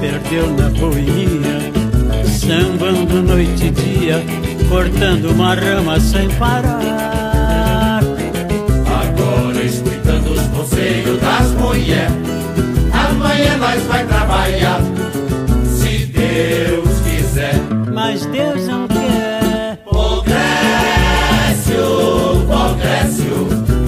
perdeu na boemia, sambando noite e dia, cortando uma rama sem parar. Agora escutando os conselhos das mulheres, amanhã nós vai trabalhar, se Deus quiser. Mas Deus não quer. Progresso, progresso,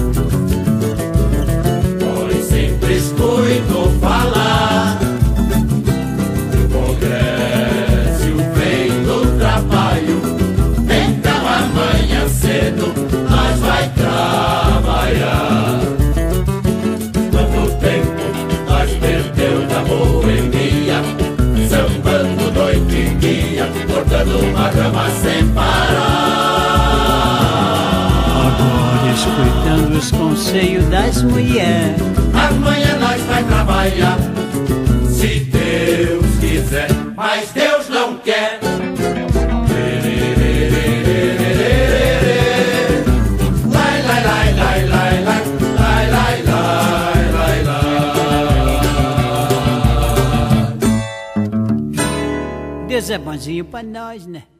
pois sempre escuto falar. O progresso vem do trabalho, então amanhã cedo nós vai trabalhar. Quanto tempo nós perdeu na boemia, sambando noite e dia, cortando uma grama sem parar. Agora escutando os conselhos das mulheres, Amanhã nós vai trabalhar, se Deus quiser, mas Deus não quer. Lai, lai, lai, lai, lai, lai, lai, lai, lai, lai, lai. Deus é bonzinho pra nós, né?